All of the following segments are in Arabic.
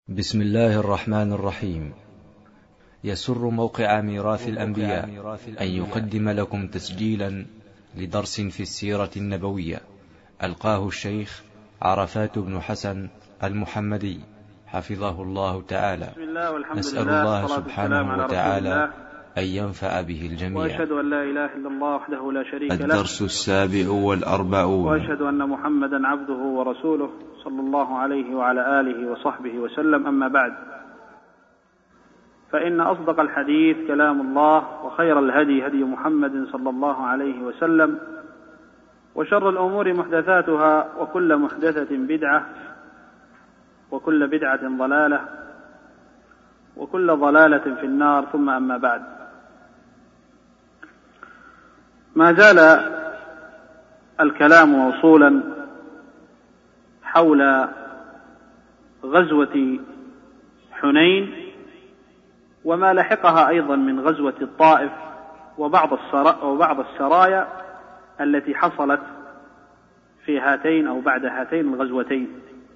بسم الله الرحمن الرحيم. يسر موقع ميراث الأنبياء أن يقدم لكم تسجيلا لدرس في السيرة النبوية ألقاه الشيخ عرفات بن حسن المحمدي حفظه الله تعالى. نسأل الله سبحانه وتعالى أن ينفع به الجميع. وأشهد أن لا إله إلا الله وحده لا شريك له. الدرس 47. وأشهد أن محمدا عبده ورسوله صلى الله عليه وعلى آله وصحبه وسلم. أما بعد، فإن أصدق الحديث كلام الله، وخير الهدي هدي محمد صلى الله عليه وسلم، وشر الأمور محدثاتها، وكل محدثة بدعة، وكل بدعة ضلالة، وكل ضلالة في النار. ثم أما بعد، ما زال الكلام موصولا حول غزوة حنين وما لحقها أيضا من غزوة الطائف وبعض السرايا التي حصلت في هاتين أو بعد هاتين الغزوتين.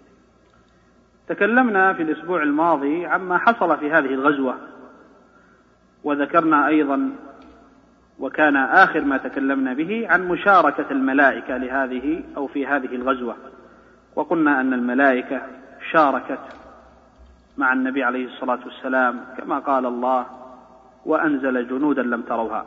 تكلمنا في الأسبوع الماضي عما حصل في هذه الغزوة، وذكرنا أيضا، وكان آخر ما تكلمنا به، عن مشاركة الملائكة لهذه أو في هذه الغزوة، وقلنا أن الملائكة شاركت مع النبي عليه الصلاة والسلام كما قال الله: وأنزل جنودا لم تروها.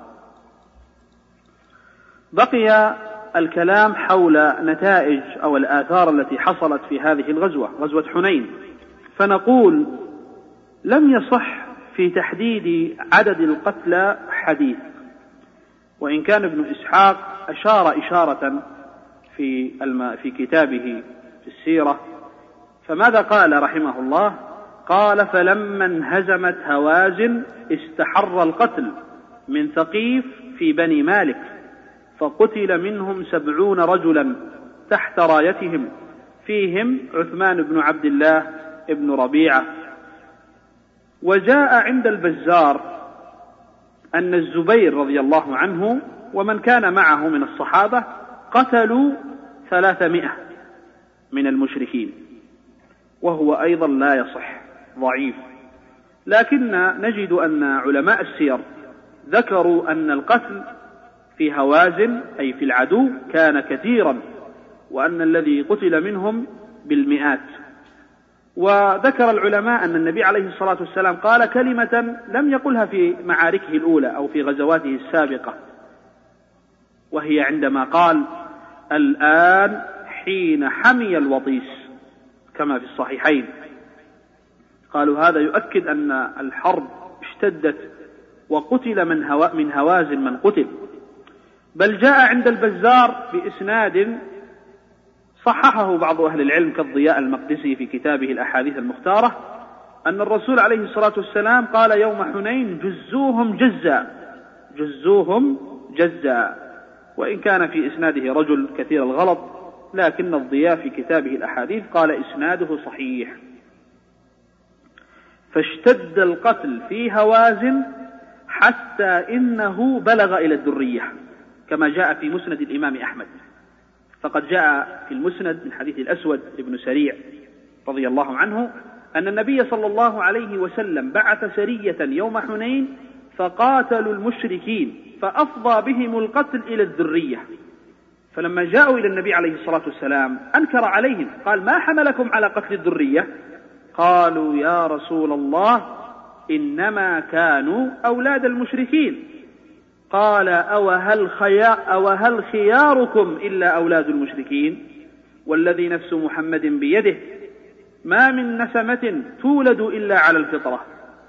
بقي الكلام حول نتائج أو الآثار التي حصلت في هذه الغزوة، غزوة حنين. فنقول: لم يصح في تحديد عدد القتلى حديث، وإن كان ابن إسحاق أشار إشارة في كتابه في السيرة. فماذا قال رحمه الله؟ قال: فلما انهزمت هوازن استحر القتل من ثقيف في بني مالك، فقتل منهم 70 رجلا تحت رايتهم، فيهم عثمان بن عبد الله بن ربيعة. وجاء عند البزار أن الزبير رضي الله عنه ومن كان معه من الصحابة قتلوا 300 من المشركين، وهو أيضا لا يصح، ضعيف. لكن نجد أن علماء السير ذكروا أن القتل في هوازن أي في العدو كان كثيرا، وأن الذي قتل منهم بالمئات. وذكر العلماء أن النبي عليه الصلاة والسلام قال كلمة لم يقلها في معاركه الأولى أو في غزواته السابقة، وهي عندما قال: الآن حين حمي الوطيس، كما في الصحيحين. قالوا هذا يؤكد أن الحرب اشتدت وقتل من هوازن من قتل. بل جاء عند البزار بإسناد صححه بعض أهل العلم كالضياء المقدسي في كتابه الأحاديث المختارة، أن الرسول عليه الصلاة والسلام قال يوم حنين: جزوهم جزا، وإن كان في إسناده رجل كثير الغلط، لكن الضياء في كتابه الأحاديث قال إسناده صحيح. فاشتد القتل في هوازن حتى إنه بلغ إلى الدرية، كما جاء في مسند الإمام أحمد. فقد جاء في المسند من حديث الأسود بن سريع رضي الله عنه أن النبي صلى الله عليه وسلم بعث سرية يوم حنين فقاتلوا المشركين، فأفضى بهم القتل إلى الذرية. فلما جاءوا إلى النبي عليه الصلاة والسلام أنكر عليهم، قال: ما حملكم على قتل الذرية؟ قالوا: يا رسول الله، إنما كانوا أولاد المشركين. قال: أوهل خياركم إلا أولاد المشركين؟ والذي نفس محمد بيده ما من نسمة تولد إلا على الفطرة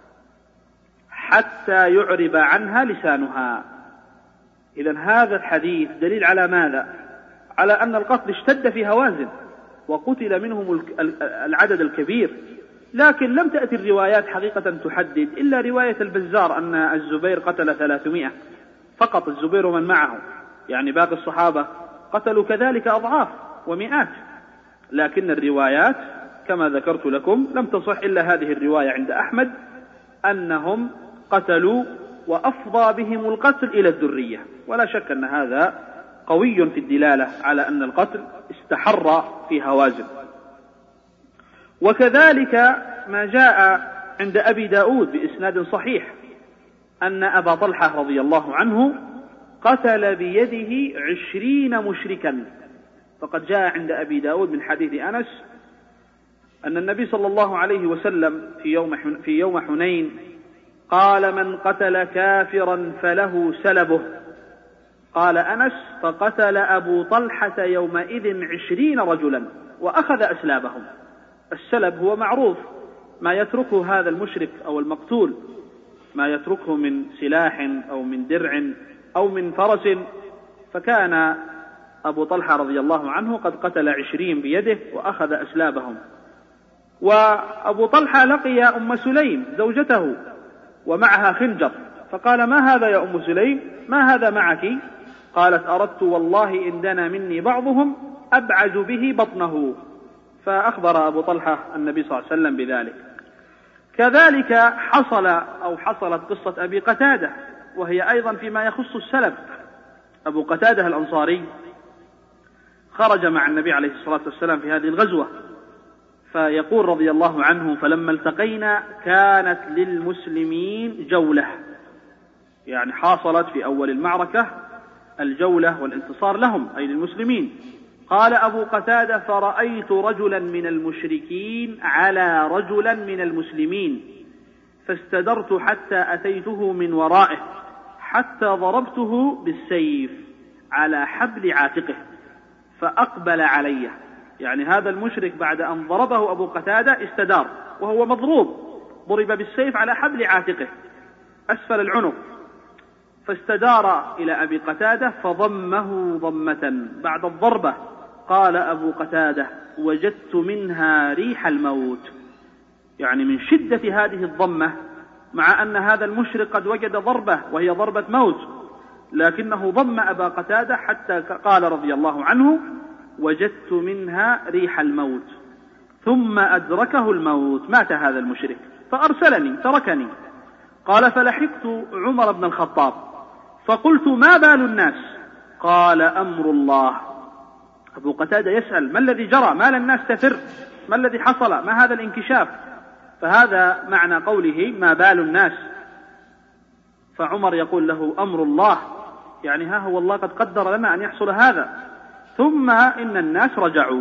حتى يعرب عنها لسانها. إذن هذا الحديث دليل على ماذا؟ على أن القتل اشتد في هوازن وقتل منهم العدد الكبير. لكن لم تأتي الروايات حقيقة تحدد إلا رواية البزار أن الزبير قتل 300 فقط، الزبير ومن معه، يعني باقي الصحابة قتلوا كذلك أضعاف ومئات. لكن الروايات كما ذكرت لكم لم تصح إلا هذه الرواية عند أحمد، أنهم قتلوا وأفضى بهم القتل إلى الذرية. ولا شك أن هذا قوي في الدلالة على أن القتل استحر في هوازن. وكذلك ما جاء عند أبي داود بإسناد صحيح أن أبا طلحة رضي الله عنه قتل بيده 20 مشركا. فقد جاء عند أبي داود من حديث أنس أن النبي صلى الله عليه وسلم في يوم حنين قال: من قتل كافرا فله سلبه. قال أنس: فقتل أبو طلحة يومئذ 20 رجلا وأخذ أسلابهم. السلب هو معروف ما يتركه هذا المشرك أو المقتول، ما يتركه من سلاح أو من درع أو من فرس. فكان أبو طلحة رضي الله عنه قد قتل 20 بيده وأخذ أسلابهم. وأبو طلحة لقي أم سليم زوجته ومعها خنجر، فقال: ما هذا يا أم سليم؟ ما هذا معك؟ قالت: أردت والله إن دنا مني بعضهم أبعج به بطنه. فأخبر أبو طلحة النبي صلى الله عليه وسلم بذلك. كذلك حصلت قصة أبي قتادة، وهي أيضا فيما يخص السلب. أبو قتادة الأنصاري خرج مع النبي عليه الصلاة والسلام في هذه الغزوة، فيقول رضي الله عنه: فلما التقينا كانت للمسلمين جولة، يعني حاصلت في أول المعركة الجولة والانتصار لهم أي للمسلمين. قال أبو قتادة: فرأيت رجلا من المشركين على رجلا من المسلمين، فاستدرت حتى أتيته من ورائه حتى ضربته بالسيف على حبل عاتقه فأقبل علي. يعني هذا المشرك بعد أن ضربه أبو قتادة استدار وهو مضروب، ضرب بالسيف على حبل عاتقه أسفل العنق، فاستدار إلى أبي قتادة فضمه ضمة. بعد الضربة قال أبو قتادة: وجدت منها ريح الموت. يعني من شدة هذه الضمة، مع أن هذا المشرك قد وجد ضربة وهي ضربة موت، لكنه ضم أبا قتادة حتى قال رضي الله عنه: وجدت منها ريح الموت. ثم أدركه الموت، مات هذا المشرك فأرسلني تركني. قال: فلحقت عمر بن الخطاب فقلت: ما بال الناس؟ قال: أمر الله. أبو قتادة يسأل: ما الذي جرى؟ ما للناس تفر؟ ما الذي حصل؟ ما هذا الانكشاف؟ فهذا معنى قوله ما بال الناس. فعمر يقول له: أمر الله، يعني ها هو الله قد قدر لنا أن يحصل هذا. ثم إن الناس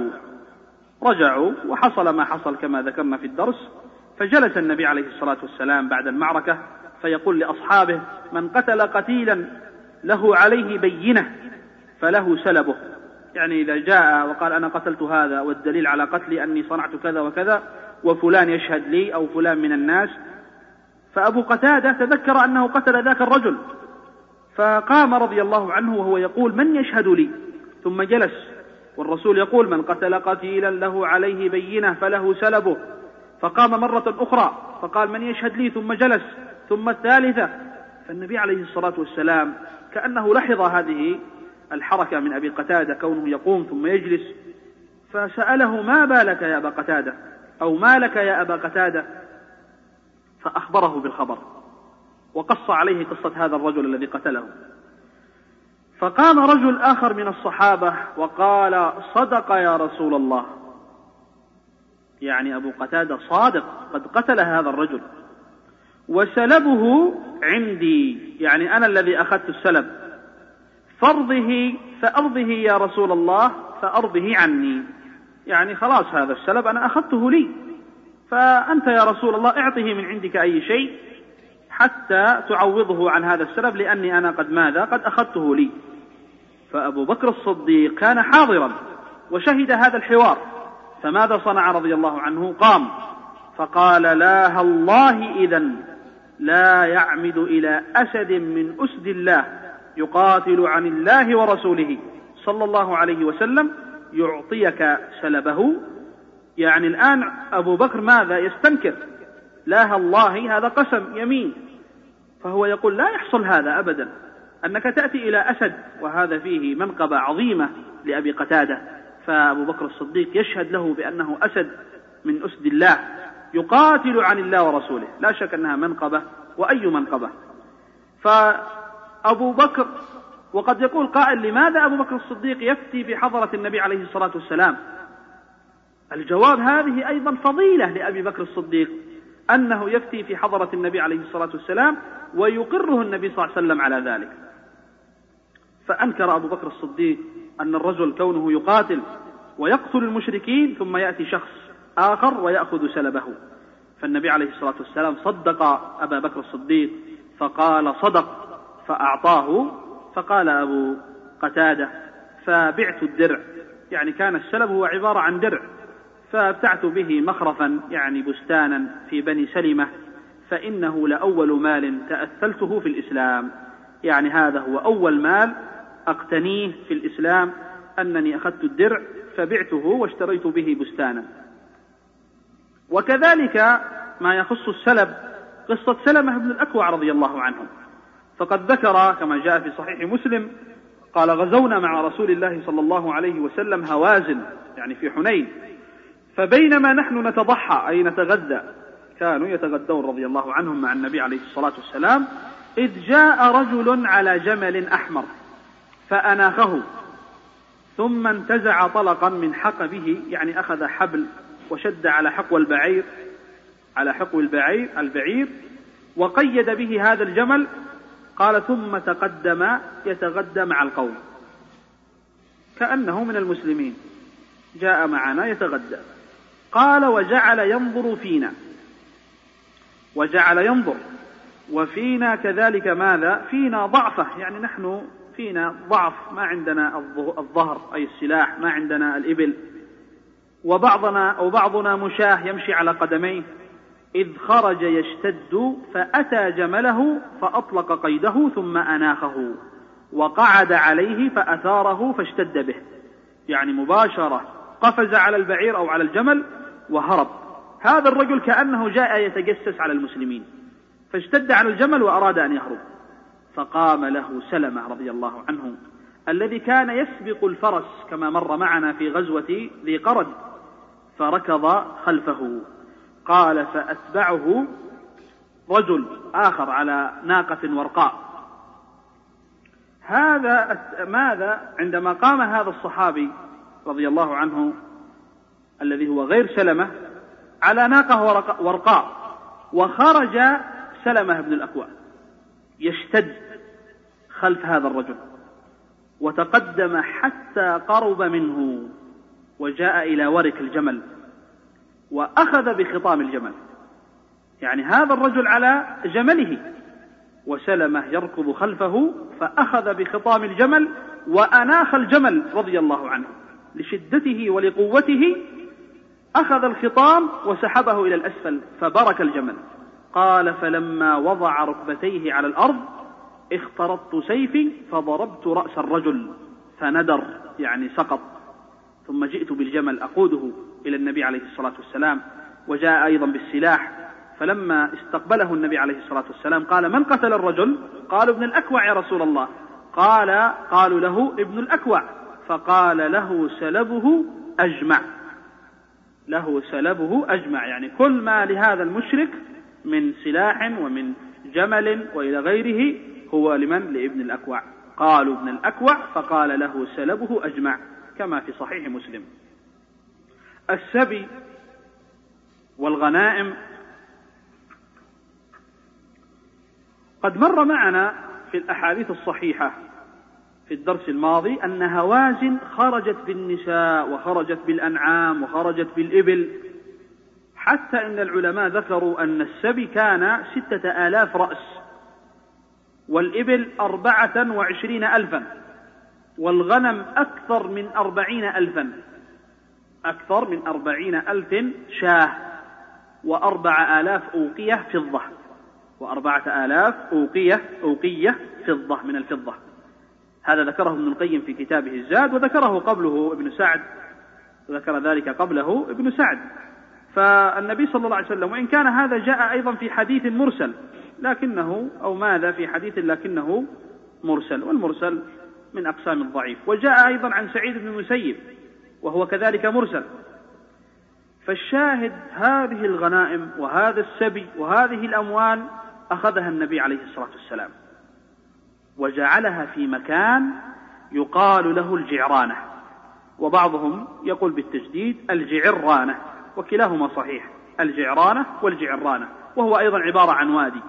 رجعوا وحصل ما حصل كما ذكرنا في الدرس. فجلس النبي عليه الصلاة والسلام بعد المعركة فيقول لأصحابه: من قتل قتيلا له عليه بينة فله سلبه. يعني إذا جاء وقال: أنا قتلت هذا والدليل على قتلي أني صنعت كذا وكذا وفلان يشهد لي أو فلان من الناس. فأبو قتادة تذكر أنه قتل ذاك الرجل، فقام رضي الله عنه وهو يقول: من يشهد لي؟ ثم جلس، والرسول يقول: من قتل قتيلا له عليه بينة فله سلبه. فقام مرة أخرى فقال: من يشهد لي؟ ثم جلس، ثم الثالثة. فالنبي عليه الصلاة والسلام كأنه لاحظ هذه الحركة من أبي قتادة، كونه يقوم ثم يجلس، فسأله: ما بالك يا أبا قتادة؟ أو ما لك يا أبا قتادة؟ فأخبره بالخبر وقص عليه قصة هذا الرجل الذي قتله. فقام رجل آخر من الصحابة وقال: صدق يا رسول الله. يعني أبو قتادة صادق، قد قتل هذا الرجل، وسلبه عندي، يعني أنا الذي أخذت السلب، فأرضه يا رسول الله، فأرضه عني. يعني خلاص هذا السلب أنا أخذته لي، فأنت يا رسول الله اعطه من عندك أي شيء حتى تعوضه عن هذا السلب، لأني أنا قد أخذته لي. فأبو بكر الصديق كان حاضرا وشهد هذا الحوار، فماذا صنع رضي الله عنه؟ قام فقال: لا الله إذن لا يعمد إلى أسد من أسد الله يقاتل عن الله ورسوله صلى الله عليه وسلم يعطيك سلبه. يعني الآن أبو بكر ماذا يستنكر؟ لا الله، هذا قسم يمين، فهو يقول لا يحصل هذا أبدا، أنك تأتي إلى أسد، وهذا فيه منقبة عظيمة لأبي قتادة. فأبو بكر الصديق يشهد له بأنه أسد من أسد الله يقاتل عن الله ورسوله، لا شك أنها منقبة، وأي منقبة. فأبو بكر، وقد يقول قائل: لماذا أبو بكر الصديق يفتي بحضرة النبي عليه الصلاة والسلام؟ الجواب هذه أيضا فضيلة لأبي بكر الصديق، أنه يفتي في حضرة النبي عليه الصلاة والسلام ويقره النبي صلى الله عليه وسلم على ذلك. فأنكر أبو بكر الصديق أن الرجل كونه يقاتل ويقتل المشركين ثم يأتي شخص آخر ويأخذ سلبه، فالنبي عليه الصلاة والسلام صدق أبا بكر الصديق فقال صدق فأعطاه. فقال أبو قتادة فبعت الدرع، يعني كان السلب هو عبارة عن درع، فابتعت به مخرفا يعني بستانا في بني سلمة، فإنه لأول مال تأثلته في الإسلام، يعني هذا هو أول مال أقتنيه في الإسلام، أنني أخذت الدرع فبعته واشتريت به بستانا. وكذلك ما يخص السلب قصة سلمة بن الأكوع رضي الله عنه، فقد ذكر كما جاء في صحيح مسلم قال غزونا مع رسول الله صلى الله عليه وسلم هوازن، يعني في حنين، فبينما نحن نتضحى أي نتغدى، كانوا يتغدون رضي الله عنهم مع النبي عليه الصلاة والسلام، إذ جاء رجل على جمل أحمر فأناخه، ثم انتزع طلقا من حقبه، يعني أخذ حبل وشد على حقو البعير، على حقو البعير وقيد به هذا الجمل. قال ثم تقدم يتغدى مع القوم كأنه من المسلمين، جاء معنا يتغدى. قال وجعل ينظر فينا، وجعل ينظر وفينا كذلك ماذا؟ فينا ضعفة، يعني نحن فينا ضعف، ما عندنا الظهر أي السلاح، ما عندنا الإبل، وبعضنا مشاه يمشي على قدميه، إذ خرج يشتد فأتى جمله فأطلق قيده ثم أناخه وقعد عليه فأثاره فاشتد به، يعني مباشرة قفز على البعير أو على الجمل وهرب. هذا الرجل كأنه جاء يتجسس على المسلمين، فاشتد على الجمل وأراد أن يهرب، فقام له سلمة رضي الله عنه الذي كان يسبق الفرس كما مر معنا في غزوة ذي قرد، فركض خلفه. قال فأتبعه رجل آخر على ناقة ورقاء. ماذا عندما قام هذا الصحابي رضي الله عنه الذي هو غير سلمة على ناقة ورقاء، وخرج سلمة بن الأكوع يشتد خلف هذا الرجل، وتقدم حتى قرب منه وجاء إلى ورك الجمل وأخذ بخطام الجمل، يعني هذا الرجل على جمله وسلمة يركض خلفه، فأخذ بخطام الجمل وأناخ الجمل رضي الله عنه لشدته ولقوته، أخذ الخطام وسحبه إلى الأسفل فبرك الجمل. قال فلما وضع ركبتيه على الأرض اخترطت سيفي فضربت رأس الرجل فندر، يعني سقط، ثم جئت بالجمل أقوده إلى النبي عليه الصلاة والسلام، وجاء أيضا بالسلاح. فلما استقبله النبي عليه الصلاة والسلام قال من قتل الرجل؟ قالوا ابن الأكوع يا رسول الله. قالوا له ابن الأكوع، فقال له سلبه أجمع، له سلبه أجمع، يعني كل ما لهذا المشرك من سلاح ومن جمل وإلى غيره هو لمن؟ لابن الأكوع. قالوا ابن الأكوع فقال له سلبه أجمع كما في صحيح مسلم. السبي والغنائم قد مر معنا في الأحاديث الصحيحة في الدرس الماضي أن هوازن خرجت بالنساء وخرجت بالأنعام وخرجت بالإبل، حتى إن العلماء ذكروا أن السبي كان 6,000 رأس، والإبل 24,000، والغنم أكثر من 40,000، أكثر من 40,000 شاه، و4,000 أوقية فضة، و4,000 أوقية فضة من الفضة. هذا ذكره ابن القيم في كتابه الزاد، وذكره قبله ابن سعد، ذكر ذلك قبله ابن سعد. فالنبي صلى الله عليه وسلم وإن كان هذا جاء أيضا في حديث مرسل، لكنه أو ماذا في حديث لكنه مرسل، والمرسل من أقسام الضعيف. وجاء أيضا عن سعيد بن المسيب وهو كذلك مرسل. فالشاهد هذه الغنائم وهذا السبي وهذه الأموال أخذها النبي عليه الصلاة والسلام وجعلها في مكان يقال له الجعرانة، وبعضهم يقول بالتجديد الجعرانة، وكلاهما صحيح، الجعرانة والجعرانة، وهو أيضا عبارة عن وادي.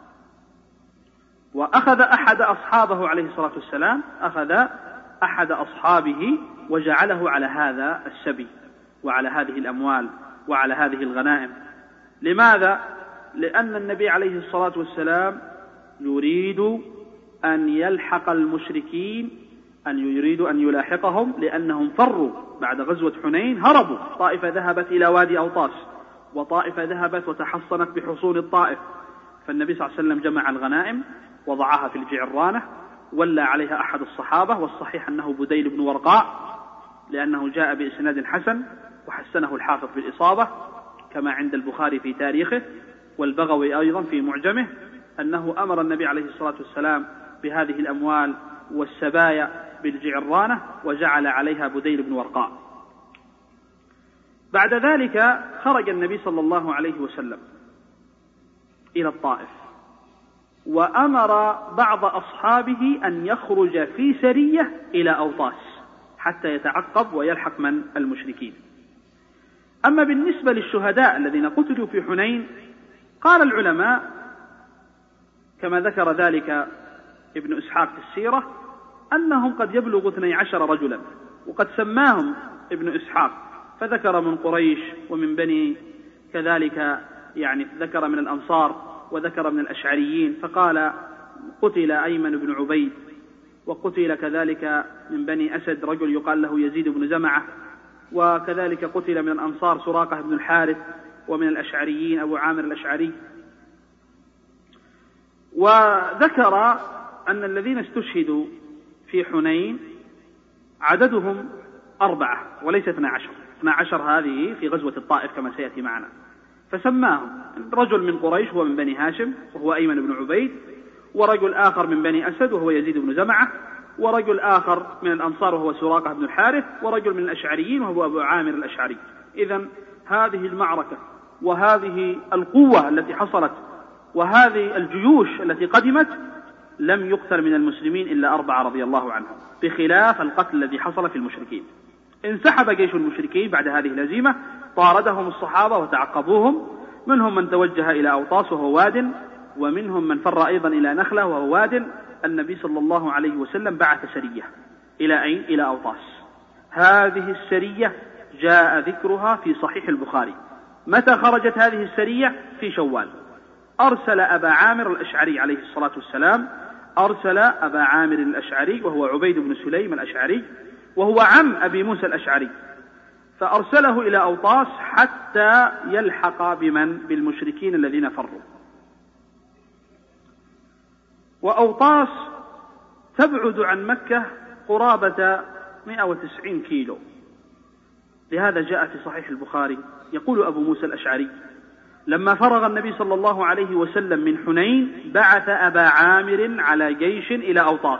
وأخذ أحد أصحابه عليه الصلاة والسلام، أخذ أحد أصحابه وجعله على هذا السبي وعلى هذه الأموال وعلى هذه الغنائم. لماذا؟ لأن النبي عليه الصلاة والسلام يريد أن يلحق المشركين، يريد أن يلاحقهم، لأنهم فروا بعد غزوة حنين، هربوا. طائفة ذهبت إلى وادي أوطاس، وطائفة ذهبت وتحصنت بحصون الطائف. فالنبي صلى الله عليه وسلم جمع الغنائم وضعها في الجعرانة، ولى عليها أحد الصحابة، والصحيح أنه بديل بن ورقاء، لأنه جاء بإسناد حسن وحسنه الحافظ بالإصابة كما عند البخاري في تاريخه، والبغوي أيضا في معجمه، أنه أمر النبي عليه الصلاة والسلام بهذه الأموال والسبايا بالجعرانة، وجعل عليها بديل بن ورقاء. بعد ذلك خرج النبي صلى الله عليه وسلم إلى الطائف، وأمر بعض أصحابه أن يخرج في سرية إلى أوطاس حتى يتعقب ويلحق من المشركين. أما بالنسبة للشهداء الذين قتلوا في حنين، قال العلماء كما ذكر ذلك ابن إسحاق في السيرة أنهم قد يبلغ 12 رجلا، وقد سماهم ابن إسحاق، فذكر من قريش ومن بني كذلك، يعني ذكر من الأنصار وذكر من الأشعريين، فقال قتل أيمن بن عبيد، وقتل كذلك من بني أسد رجل يقال له يزيد بن زمعة، وكذلك قتل من الأنصار سراقة بن الحارث، ومن الأشعريين أبو عامر الأشعري. وذكر أن الذين استشهدوا في حنين عددهم 4 وليس 12. 12 هذه في غزوة الطائف كما سيأتي معنا، فسماهم رجل من قريش هو من بني هاشم وهو أيمن بن عبيد، ورجل آخر من بني أسد وهو يزيد بن زمعة، ورجل آخر من الأنصار وهو سراقة بن الحارث، ورجل من الأشعريين وهو أبو عامر الأشعري. إذن هذه المعركة وهذه القوة التي حصلت وهذه الجيوش التي قدمت لم يقتل من المسلمين إلا 4 رضي الله عنهم، بخلاف القتل الذي حصل في المشركين. انسحب جيش المشركين بعد هذه الهزيمة، طاردهم الصحابة وتعقبوهم، منهم من توجه إلى أوطاس وهو واد، ومنهم من فر أيضا إلى نخلة وهو واد. النبي صلى الله عليه وسلم بعث سرية إلى أين؟ إلى أوطاس. هذه السرية جاء ذكرها في صحيح البخاري. متى خرجت هذه السرية؟ في شوال. أرسل أبا عامر الأشعري عليه الصلاة والسلام، أرسل أبا عامر الأشعري وهو عبيد بن سليم الأشعري، وهو عم أبي موسى الأشعري، فأرسله إلى أوطاس حتى يلحق بالمشركين الذين فروا. وأوطاس تبعد عن مكة قرابة 190 كيلو. لهذا جاء في صحيح البخاري يقول أبو موسى الأشعري: لما فرغ النبي صلى الله عليه وسلم من حنين بعث أبا عامر على جيش إلى أوطاس،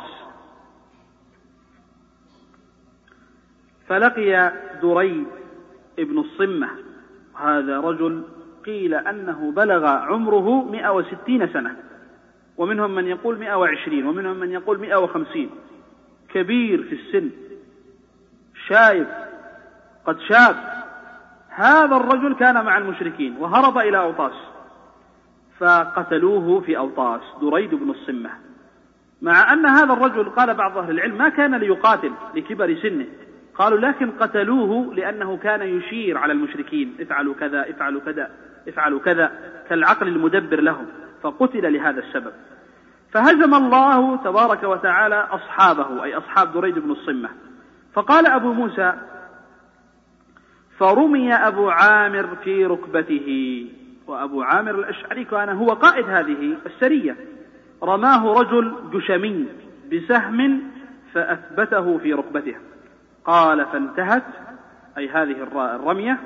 فلقي دريد ابن الصمة، هذا رجل قيل أنه بلغ عمره 160 سنة، ومنهم من يقول 120، ومنهم من يقول 150، كبير في السن، شايب، قد شاب. هذا الرجل كان مع المشركين وهرب إلى أوطاس، فقتلوه في أوطاس، دريد بن الصمة. مع أن هذا الرجل قال بعض أهل العلم ما كان ليقاتل لكبر سنه، قالوا لكن قتلوه لأنه كان يشير على المشركين: افعلوا كذا افعلوا كذا افعلوا كذا، كالعقل المدبر لهم، فقتل لهذا السبب. فهزم الله تبارك وتعالى أصحابه، أي أصحاب دريد بن الصمة. فقال أبو موسى: فرمي أبو عامر في ركبته، وأبو عامر الأشعري كان هو قائد هذه السرية، رماه رجل جشمي بسهم فأثبته في ركبته. قال: فانتهت، أي هذه الرمية،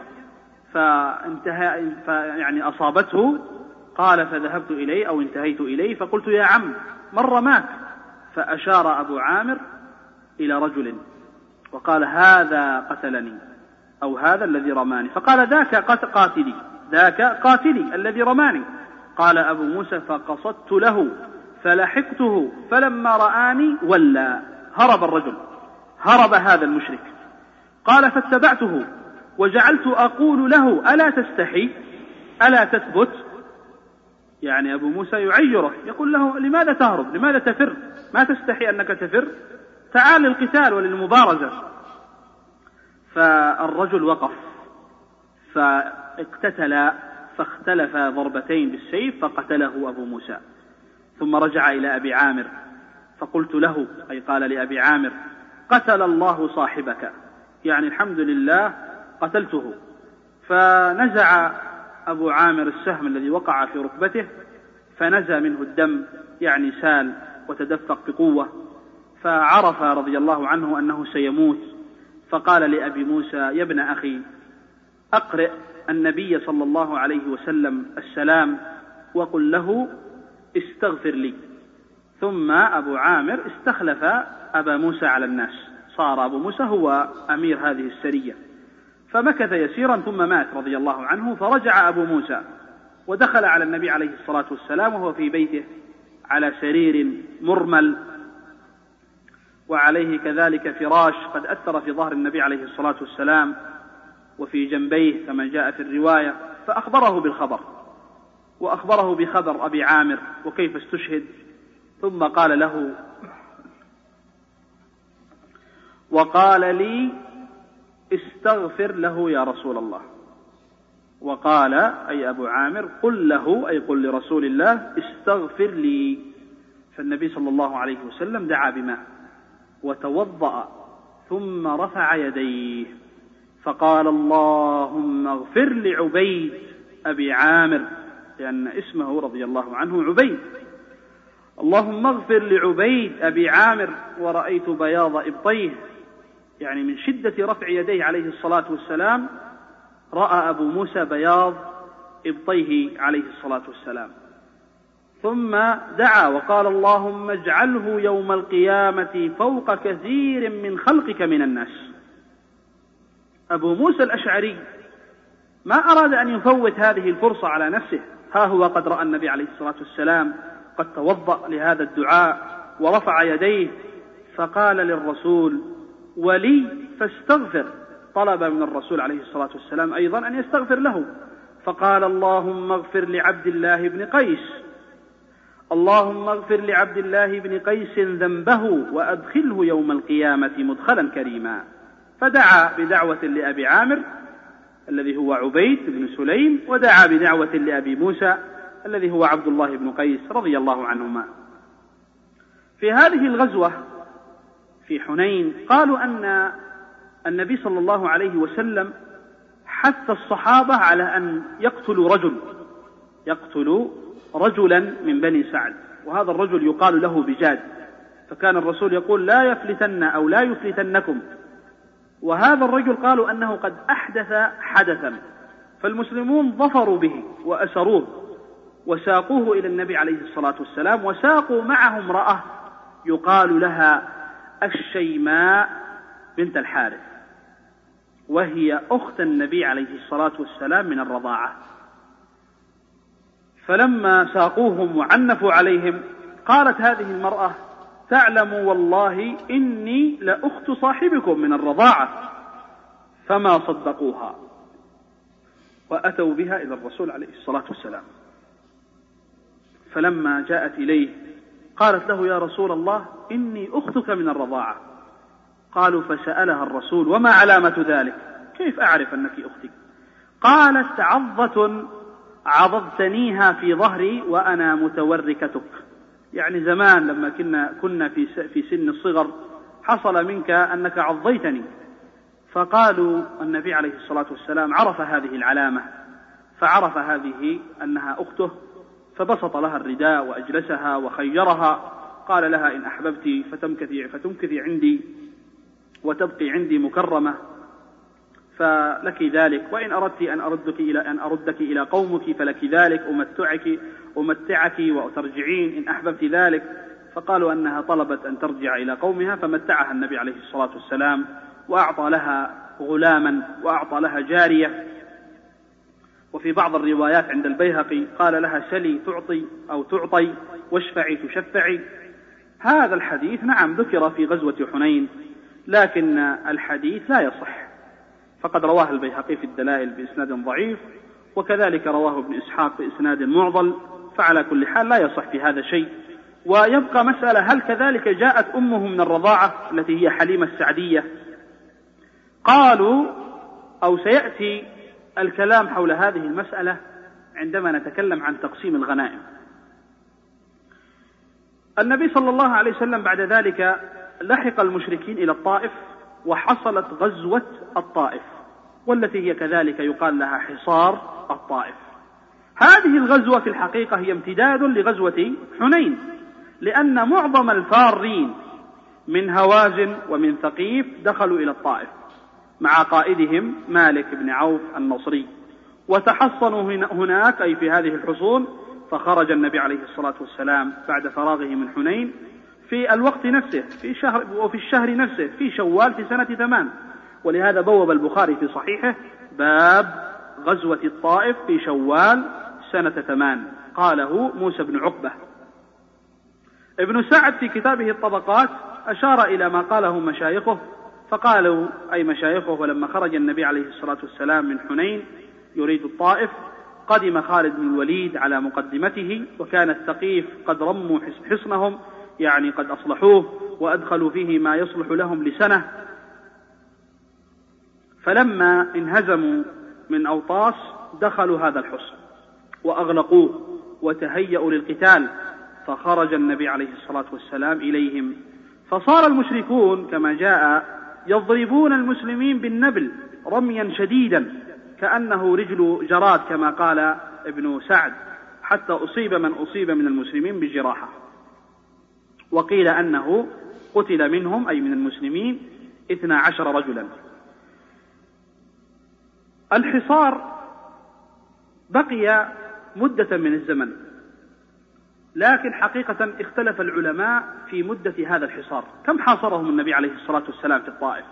يعني أصابته. قال: فذهبت إليه أو انتهيت إليه فقلت: يا عم، من رماك؟ فأشار أبو عامر إلى رجل وقال: هذا قتلني، أو هذا الذي رماني. فقال: ذاك قاتلي، ذاك قاتلي الذي رماني. قال أبو موسى: فقصدت له فلحقته، فلما رآني ولى، هرب الرجل، هرب هذا المشرك. قال فاتبعته وجعلت أقول له ألا تستحي ألا تثبت، يعني أبو موسى يعيره يقول له لماذا تهرب، لماذا تفر، ما تستحي أنك تفر، تعال للقتال وللمبارزة. فالرجل وقف فاقتتل، فاختلف ضربتين بالسيف فقتله أبو موسى. ثم رجع إلى أبي عامر فقلت له، أي قال لأبي عامر: قتل الله صاحبك، يعني الحمد لله قتلته. فنزع أبو عامر السهم الذي وقع في ركبته فنزى منه الدم، يعني سال وتدفق بقوة، فعرف رضي الله عنه أنه سيموت، فقال لأبي موسى: يا ابن أخي أقرئ النبي صلى الله عليه وسلم السلام وقل له استغفر لي. ثم أبو عامر استخلف أبا موسى على الناس، صار أبو موسى هو أمير هذه السرية، فمكث يسيرا ثم مات رضي الله عنه. فرجع أبو موسى ودخل على النبي عليه الصلاة والسلام وهو في بيته على سرير مرمل، وعليه كذلك فراش قد أثر في ظهر النبي عليه الصلاة والسلام وفي جنبيه كما جاء في الرواية. فأخبره بالخبر، وأخبره بخبر أبي عامر وكيف استشهد. ثم قال له: وقال لي استغفر له يا رسول الله. وقال أي أبو عامر: قل له، أي قل لرسول الله استغفر لي. فالنبي صلى الله عليه وسلم دعا بماء وتوضأ ثم رفع يديه فقال: اللهم اغفر لعبيد أبي عامر، لأن اسمه رضي الله عنه عبيد. اللهم اغفر لعبيد أبي عامر. ورأيت بياض إبطيه، يعني من شدة رفع يديه عليه الصلاة والسلام رأى أبو موسى بياض إبطيه عليه الصلاة والسلام. ثم دعا وقال: اللهم اجعله يوم القيامة فوق كثير من خلقك من الناس. أبو موسى الأشعري ما أراد أن يفوت هذه الفرصة على نفسه، ها هو قد رأى النبي عليه الصلاة والسلام قد توضأ لهذا الدعاء ورفع يديه، فقال للرسول: ولي فاستغفر. طلب من الرسول عليه الصلاة والسلام أيضا أن يستغفر له، فقال: اللهم اغفر لعبد الله بن قيس، اللهم اغفر لعبد الله بن قيس ذنبه وأدخله يوم القيامة مدخلا كريما. فدعا بدعوة لأبي عامر الذي هو عبيد بن سليم، ودعا بدعوة لأبي موسى الذي هو عبد الله بن قيس رضي الله عنهما. في هذه الغزوة في حنين قالوا أن النبي صلى الله عليه وسلم حث الصحابة على أن يقتلوا رجلا من بني سعد، وهذا الرجل يقال له بجاد، فكان الرسول يقول: لا يفلتن أو لا يفلتنكم. وهذا الرجل قالوا أنه قد أحدث حدثا، فالمسلمون ظفروا به وأسروه وساقوه إلى النبي عليه الصلاة والسلام، وساقوا معه امرأة يقال لها الشيماء بنت الحارث، وهي أخت النبي عليه الصلاة والسلام من الرضاعة. فلما ساقوهم وعنفوا عليهم قالت هذه المرأة: تعلم والله إني لأخت صاحبكم من الرضاعة. فما صدقوها وأتوا بها إلى الرسول عليه الصلاة والسلام. فلما جاءت إليه قالت له: يا رسول الله إني أختك من الرضاعة. قالوا: فسألها الرسول: وما علامة ذلك؟ كيف أعرف أنك أختي؟ قالت: عضة عضضتنيها في ظهري وأنا متوركتك، يعني زمان لما كنا في سن الصغر حصل منك أنك عضيتني. فقالوا النبي عليه الصلاة والسلام عرف هذه العلامة، فعرف هذه أنها أخته، فبسط لها الرداء وأجلسها وخيرها، قال لها: إن أحببت فتمكثي عندي وتبقي عندي مكرمة فلك ذلك، وإن أردت أن أردك إلى قومك فلك ذلك، أمتعك وترجعين إن أحببت ذلك. فقالوا أنها طلبت أن ترجع إلى قومها، فمتعها النبي عليه الصلاة والسلام وأعطى لها غلاما وأعطى لها جارية. وفي بعض الروايات عند البيهقي قال لها: سلي تعطي أو تعطي، واشفعي تشفعي. هذا الحديث نعم ذكر في غزوة حنين، لكن الحديث لا يصح، فقد رواه البيهقي في الدلائل بإسناد ضعيف، وكذلك رواه ابن إسحاق بإسناد معضل، فعلى كل حال لا يصح في هذا شيء. ويبقى مسألة: هل كذلك جاءت أمه من الرضاعة التي هي حليمة السعدية؟ قالوا أو سيأتي الكلام حول هذه المسألة عندما نتكلم عن تقسيم الغنائم. النبي صلى الله عليه وسلم بعد ذلك لحق المشركين إلى الطائف، وحصلت غزوة الطائف، والتي هي كذلك يقال لها حصار الطائف. هذه الغزوة في الحقيقة هي امتداد لغزوة حنين، لأن معظم الفارين من هوازن ومن ثقيف دخلوا إلى الطائف مع قائدهم مالك بن عوف النصري، وتحصنوا هناك أي في هذه الحصون. فخرج النبي عليه الصلاة والسلام بعد فراغه من حنين في الوقت نفسه وفي الشهر نفسه في شوال في سنة 8، ولهذا بوب البخاري في صحيحه باب غزوة الطائف في شوال سنة 8، قاله موسى بن عقبة. ابن سعد في كتابه الطبقات أشار إلى ما قاله مشايخه، فقالوا أي مشايخه: ولما خرج النبي عليه الصلاة والسلام من حنين يريد الطائف، قدم خالد بن الوليد على مقدمته، وكان الثقيف قد رموا حصنهم، يعني قد أصلحوه وأدخلوا فيه ما يصلح لهم لسنة. فلما انهزموا من أوطاس دخلوا هذا الحصن وأغلقوه وتهيأوا للقتال، فخرج النبي عليه الصلاة والسلام إليهم، فصار المشركون كما جاء يضربون المسلمين بالنبل رميا شديدا كأنه رجل جراد كما قال ابن سعد، حتى أصيب من أصيب من المسلمين بالجراحة، وقيل أنه قتل منهم أي من المسلمين 12 رجلا. الحصار بقي مدة من الزمن، لكن حقيقة اختلف العلماء في مدة هذا الحصار، كم حاصرهم النبي عليه الصلاة والسلام في الطائف.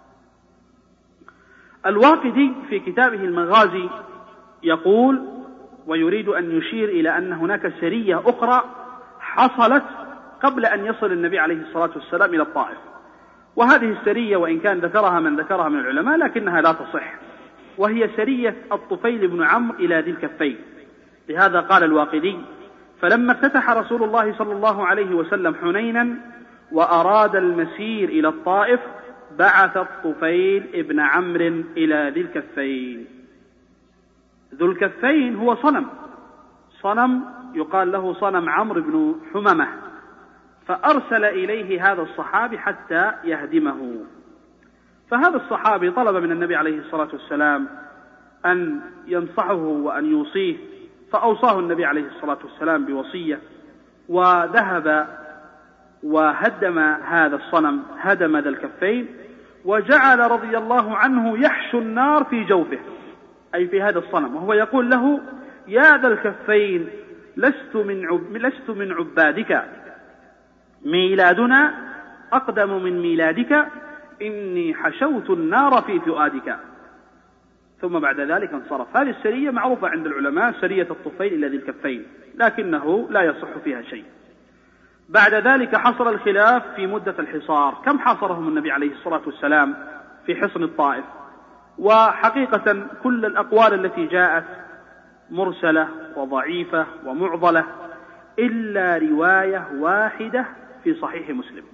الواقدي في كتابه المغازي يقول ويريد أن يشير إلى أن هناك سرية أخرى حصلت قبل أن يصل النبي عليه الصلاة والسلام إلى الطائف، وهذه السرية وإن كان ذكرها من ذكرها من العلماء لكنها لا تصح، وهي سرية الطفيل بن عمرو إلى ذي الكفين. لهذا قال الواقدي: فلما افتتح رسول الله صلى الله عليه وسلم حنينا وأراد المسير إلى الطائف بعث الطفيل ابن عمرو إلى ذي الكفين. ذو الكفين هو صنم يقال له صنم عمرو بن حممة، فأرسل إليه هذا الصحابي حتى يهدمه. فهذا الصحابي طلب من النبي عليه الصلاة والسلام أن ينصحه وأن يوصيه، فأوصاه النبي عليه الصلاة والسلام بوصية، وذهب وهدم هذا الصنم، هدم ذا الكفين، وجعل رضي الله عنه يحشو النار في جوفه أي في هذا الصنم، وهو يقول له: يا ذا الكفين لست من عبادك، ميلادنا أقدم من ميلادك، إني حشوت النار في فؤادك. ثم بعد ذلك انصرف. هذه السرية معروفة عند العلماء، سرية الطفيل إلى ذي الكفين، لكنه لا يصح فيها شيء. بعد ذلك حصل الخلاف في مدة الحصار، كم حاصرهم النبي عليه الصلاة والسلام في حصن الطائف؟ وحقيقة كل الأقوال التي جاءت مرسلة وضعيفة ومعضلة، إلا رواية واحدة في صحيح مسلم.